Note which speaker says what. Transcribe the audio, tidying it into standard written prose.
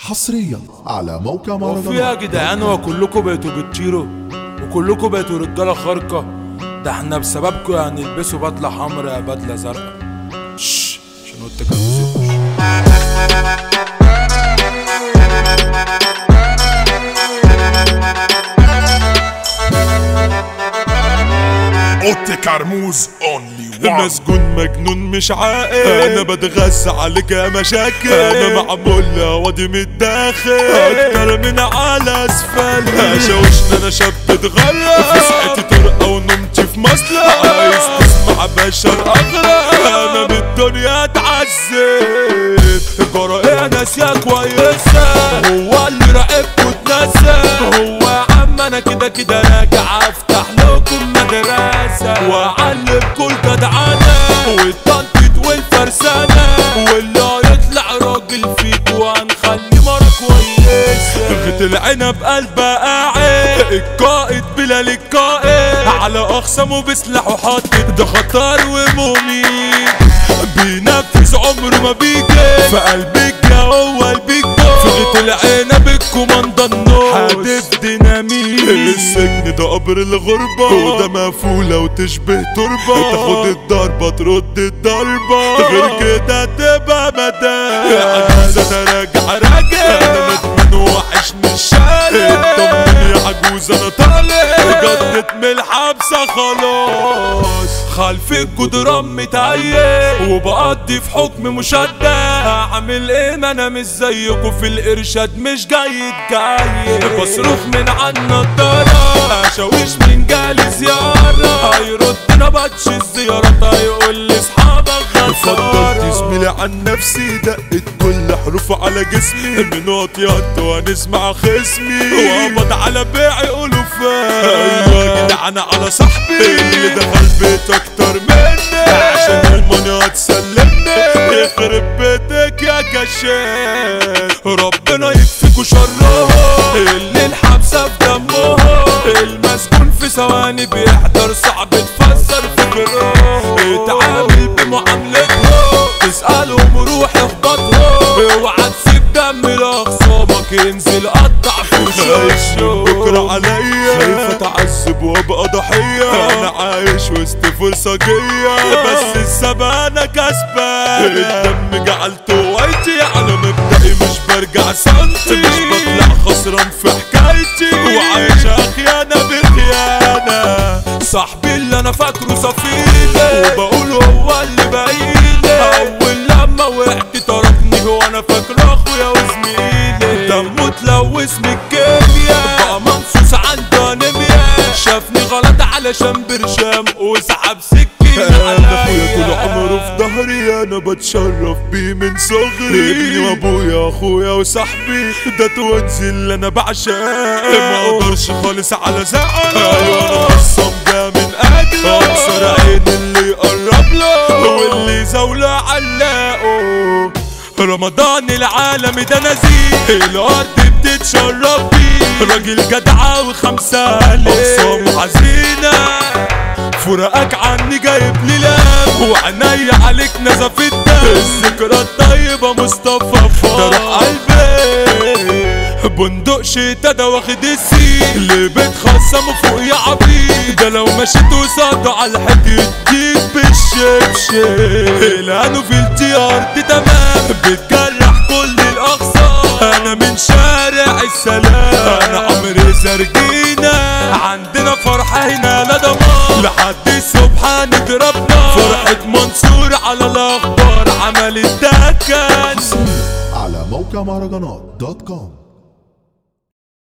Speaker 1: حصريا على موقع
Speaker 2: وفي
Speaker 1: مهرجانات.
Speaker 2: يا جدعان وكلكم بقيتوا بتطيروا وكلكم بقيتوا رجاله خارقه. ده احنا بسببكم يعني البسوا بدله حمراء يا بدله زرقاء. عشان قلت كابوزيتوش.
Speaker 3: اوتي كرموز اونلي وان.
Speaker 4: مسجون مجنون مش عاقل، انا بتغذى عليك يا مشاكل، انا معمول وادي من الداخل اكتر من على اسفل. شوشنا انا شاب اتغرق في ساعتي طرقه ونمتي في مصلحه، عايز تسمع بشر اغرق انا بالدنيا اتعذب. جرى ايه ناس يا كويسه هو اللي راقبكوا اتنسى، هو يا عم انا كده كده راجع افتح لكم مدرسه واعلمكوا الجدعنه والتنطيط والفرسانه، واللي هيطلع راجل فيكوا هنخليه مره كويسه. غيت العنب قلبه قاعد القائد بلال القائد على اخصامه بسلاحه حاطط، ده خطر ومميت بينفذ عمره ما بيجي في قلبك يا هو البيج بوس. في غيت العنب الكوماندا النوس هدف ديناميت، السجن ده قبر الغربة وده مقفولة وتشبه تربة، تاخد الضربة ترد الضربة غير كده تبقى مدام. عجوزة انا راجع انا ندمان وحشني الشارع، اطمن يا عجوز انا طالع جدت من الحبسة خلاص. خلف الجدران متعيق وبقضي في حكم مشدد، هعمل ايه ما انا مش زيكوا في الارشاد مش جاي بصرف من عن النضارة اشاويش من جالي زيارة، هيرد نبطش الزيارات هيقول لي اصحابك غدارة. فضلت زميلي عن نفسي دقت كل حروف على جسمي من وطيات وهنسمع خصمي وقبض على بيعي يقولوا ايوه يا جدعان على صاحبي اللي دخل بيت اكتر مني عشان الماني هتسلمني يخرب بيتك يا كشاف. ربنا يكفيكوا شرهم اللي الحبسه في دمهم، المسجون في ثواني بيحضر صعب تفسر فكرهم، اتعامل بمعاملتهم تسألهم وروح اخبطهم، اوعى تسيب دم لاخصامك ينزل قطع في وشوشه. بكره عليا خايف اتعذب وابقى ضحيه، انا عايش وسط فرصجيه بس السبب انا كسبان، الدم جعلته هوايتي على مبدئي مش برجع سنتي، مش بطلع خسران في حكايتي وعايش خيانه بخيانه. صاحبي اللي انا فاكره صفيلي وبقول هو اللي بعيدي، اول لما وقعت تركني هو انا فاكره اخويا وزميلي، دمه اتلوث من الكيمياء بقى منصوص عنده انيميا، شافني غلط علشان برشام وسحب سكينة عليا. اخويا طول عمره في ظهري انا بتشرف بيه من صغري، ابني وابويا اخويا وصاحبي ده توانسي اللي انا بعشقه، ما اقدرش خالص على زعل ايوه انا خصم ده من اجله، اكسر عين اللي يقرب له واللي زاوله علاقه. رمضان العالمي ده نزيه الارض بتتشرب بيه، راجل جدعة وخمسة اقسام حزينة، فراقك عني جايب لي لام وعناي عليك نزف الدم، الذكرى الطيبة مصطفى فرح قلبي، بندق شتا ده واخد السين اللي بتخصمه فوق يا عبيد، ده لو مشيت وصاده على الحيط يديك بالشبشب، الهانو في التيار دي تمام بتجرح كل الاقصى، انا من شارع السلام انا عمري سرجينا، عندنا فرحة هنا لا ضمان لحد الصبح هنضربنا، فرحة منصور على الاخبار عملت دكان
Speaker 1: على موقع مهرجانات.com.